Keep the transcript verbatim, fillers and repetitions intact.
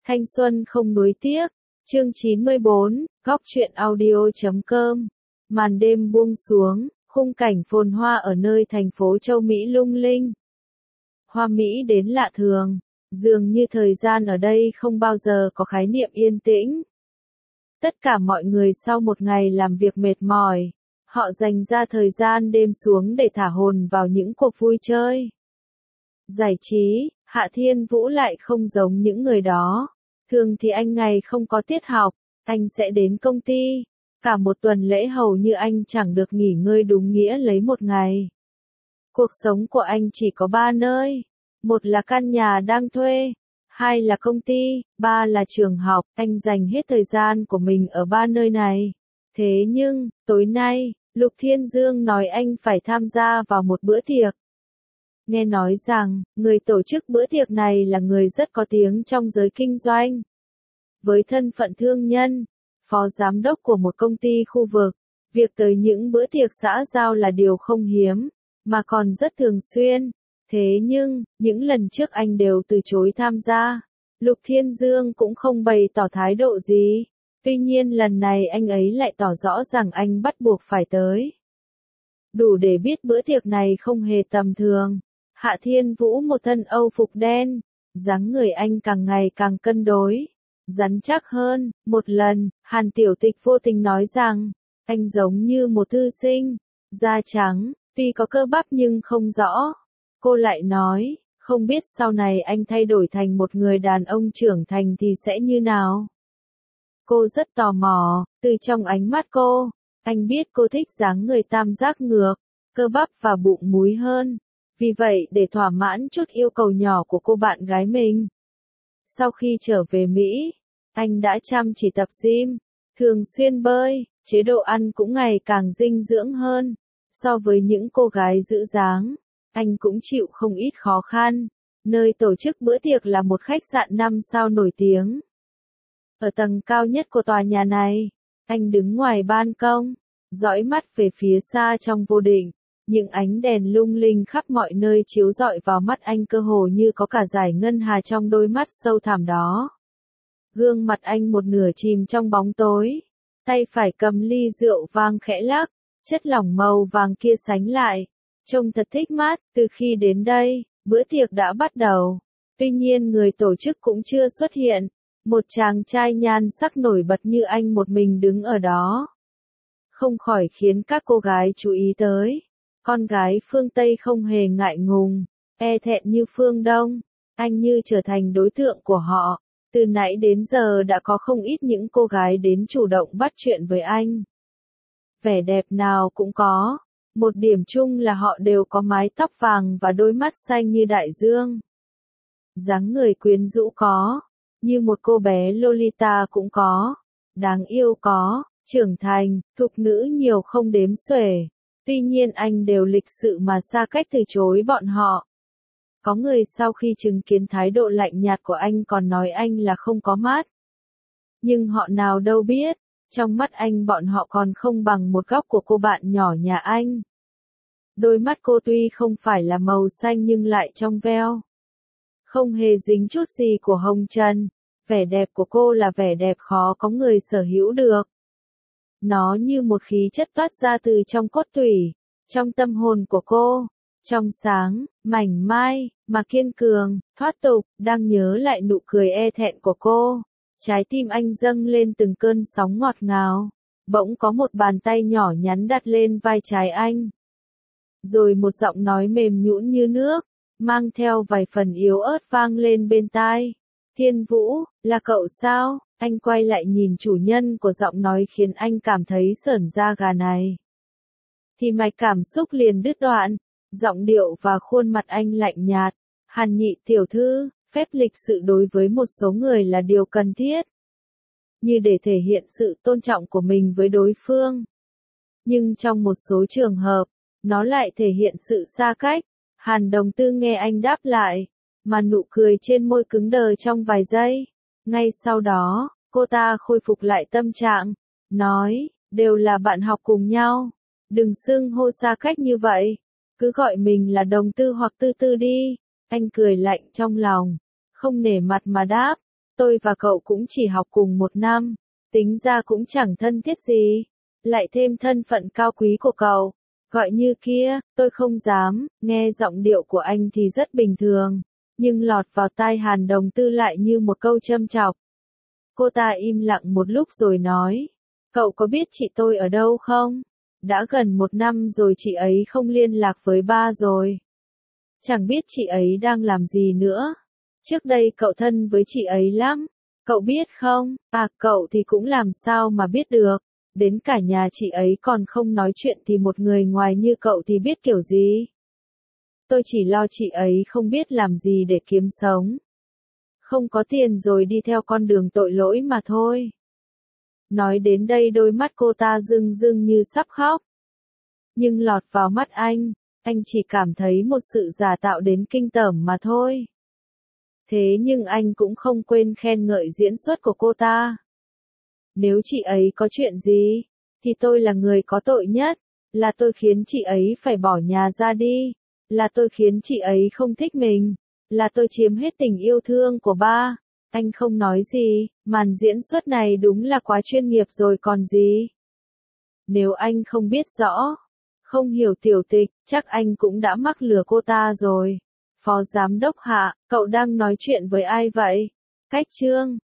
Thanh xuân không nuối tiếc. Chương chín mươi bốn, góc truyện audio chấm com. Màn đêm buông xuống, khung cảnh phồn hoa ở nơi thành phố châu Mỹ lung linh. Hoa Mỹ đến lạ thường, dường như thời gian ở đây không bao giờ có khái niệm yên tĩnh. Tất cả mọi người sau một ngày làm việc mệt mỏi, họ dành ra thời gian đêm xuống để thả hồn vào những cuộc vui chơi. Giải trí, Hạ Thiên Vũ lại không giống những người đó. Thường thì anh ngày không có tiết học, anh sẽ đến công ty. Cả một tuần lễ hầu như anh chẳng được nghỉ ngơi đúng nghĩa lấy một ngày. Cuộc sống của anh chỉ có ba nơi. Một là căn nhà đang thuê, hai là công ty, ba là trường học. Anh dành hết thời gian của mình ở ba nơi này. Thế nhưng, tối nay, Lục Thiên Dương nói anh phải tham gia vào một bữa tiệc. Nghe nói rằng, người tổ chức bữa tiệc này là người rất có tiếng trong giới kinh doanh. Với thân phận thương nhân, phó giám đốc của một công ty khu vực, việc tới những bữa tiệc xã giao là điều không hiếm, mà còn rất thường xuyên. Thế nhưng, những lần trước anh đều từ chối tham gia. Lục Thiên Dương cũng không bày tỏ thái độ gì. Tuy nhiên lần này anh ấy lại tỏ rõ rằng anh bắt buộc phải tới. Đủ để biết bữa tiệc này không hề tầm thường. Hạ Thiên Vũ một thân Âu phục đen, dáng người anh càng ngày càng cân đối, rắn chắc hơn. Một lần, Hàn Tiểu Tịch vô tình nói rằng, anh giống như một thư sinh, da trắng, tuy có cơ bắp nhưng không rõ. Cô lại nói, không biết sau này anh thay đổi thành một người đàn ông trưởng thành thì sẽ như nào. Cô rất tò mò, từ trong ánh mắt cô, anh biết cô thích dáng người tam giác ngược, cơ bắp và bụng múi hơn. Vì vậy để thỏa mãn chút yêu cầu nhỏ của cô bạn gái mình. Sau khi trở về Mỹ, anh đã chăm chỉ tập gym, thường xuyên bơi, chế độ ăn cũng ngày càng dinh dưỡng hơn. So với những cô gái giữ dáng, anh cũng chịu không ít khó khăn. Nơi tổ chức bữa tiệc là một khách sạn năm sao nổi tiếng. Ở tầng cao nhất của tòa nhà này, anh đứng ngoài ban công, dõi mắt về phía xa trong vô định. Những ánh đèn lung linh khắp mọi nơi chiếu rọi vào mắt anh cơ hồ như có cả dải ngân hà trong đôi mắt sâu thẳm đó. Gương mặt anh một nửa chìm trong bóng tối, tay phải cầm ly rượu vang khẽ lắc, chất lỏng màu vàng kia sánh lại, trông thật thích mắt. Từ khi đến đây, bữa tiệc đã bắt đầu. Tuy nhiên người tổ chức cũng chưa xuất hiện, một chàng trai nhan sắc nổi bật như anh một mình đứng ở đó. Không khỏi khiến các cô gái chú ý tới. Con gái phương Tây không hề ngại ngùng, e thẹn như phương Đông, anh như trở thành đối tượng của họ. Từ nãy đến giờ đã có không ít những cô gái đến chủ động bắt chuyện với anh. Vẻ đẹp nào cũng có, một điểm chung là họ đều có mái tóc vàng và đôi mắt xanh như đại dương. Dáng người quyến rũ có, như một cô bé Lolita cũng có, đáng yêu có, trưởng thành, thục nữ nhiều không đếm xuể. Tuy nhiên anh đều lịch sự mà xa cách từ chối bọn họ. Có người sau khi chứng kiến thái độ lạnh nhạt của anh còn nói anh là không có mắt. Nhưng họ nào đâu biết, trong mắt anh bọn họ còn không bằng một góc của cô bạn nhỏ nhà anh. Đôi mắt cô tuy không phải là màu xanh nhưng lại trong veo. Không hề dính chút gì của hồng trần, vẻ đẹp của cô là vẻ đẹp khó có người sở hữu được. Nó như một khí chất toát ra từ trong cốt tủy, trong tâm hồn của cô, trong sáng, mảnh mai, mà kiên cường, thoát tục. Đang nhớ lại nụ cười e thẹn của cô, trái tim anh dâng lên từng cơn sóng ngọt ngào. Bỗng có một bàn tay nhỏ nhắn đặt lên vai trái anh. Rồi một giọng nói mềm nhũn như nước, mang theo vài phần yếu ớt vang lên bên tai. Thiên Vũ, là cậu sao? Anh quay lại nhìn chủ nhân của giọng nói khiến anh cảm thấy sởn da gà này. Thì mạch cảm xúc liền đứt đoạn, giọng điệu và khuôn mặt anh lạnh nhạt. Hàn Nhị tiểu thư, phép lịch sự đối với một số người là điều cần thiết. Như để thể hiện sự tôn trọng của mình với đối phương. Nhưng trong một số trường hợp, nó lại thể hiện sự xa cách. Hàn Đồng Tư nghe anh đáp lại, mà nụ cười trên môi cứng đờ trong vài giây. Ngay sau đó, cô ta khôi phục lại tâm trạng, nói, đều là bạn học cùng nhau, đừng xưng hô xa cách như vậy, cứ gọi mình là Đồng Tư hoặc Tư Tư đi. Anh cười lạnh trong lòng, không nể mặt mà đáp, Tôi và cậu cũng chỉ học cùng một năm, tính ra cũng chẳng thân thiết gì. Lại thêm thân phận cao quý của cậu, gọi như kia, tôi không dám, nghe giọng điệu của anh thì rất bình thường, nhưng lọt vào tai Hàn Đồng Tư lại như một câu châm chọc. Cô ta im lặng một lúc rồi nói, cậu có biết chị tôi ở đâu không? Đã gần một năm rồi chị ấy không liên lạc với ba rồi. Chẳng biết chị ấy đang làm gì nữa. Trước đây cậu thân với chị ấy lắm. Cậu biết không? À, cậu thì cũng làm sao mà biết được. Đến cả nhà chị ấy còn không nói chuyện thì một người ngoài như cậu thì biết kiểu gì? Tôi chỉ lo chị ấy không biết làm gì để kiếm sống. Không có tiền rồi đi theo con đường tội lỗi mà thôi. Nói đến đây đôi mắt cô ta rưng rưng như sắp khóc. Nhưng lọt vào mắt anh, anh chỉ cảm thấy một sự giả tạo đến kinh tởm mà thôi. Thế nhưng anh cũng không quên khen ngợi diễn xuất của cô ta. Nếu chị ấy có chuyện gì, thì tôi là người có tội nhất, là tôi khiến chị ấy phải bỏ nhà ra đi, là tôi khiến chị ấy không thích mình, là tôi chiếm hết tình yêu thương của ba. Anh không nói gì, màn diễn xuất này đúng là quá chuyên nghiệp rồi còn gì. Nếu anh không biết rõ, không hiểu tiểu tịch, chắc anh cũng đã mắc lừa cô ta rồi. Phó Giám đốc Hạ, cậu đang nói chuyện với ai vậy? Cách Trương.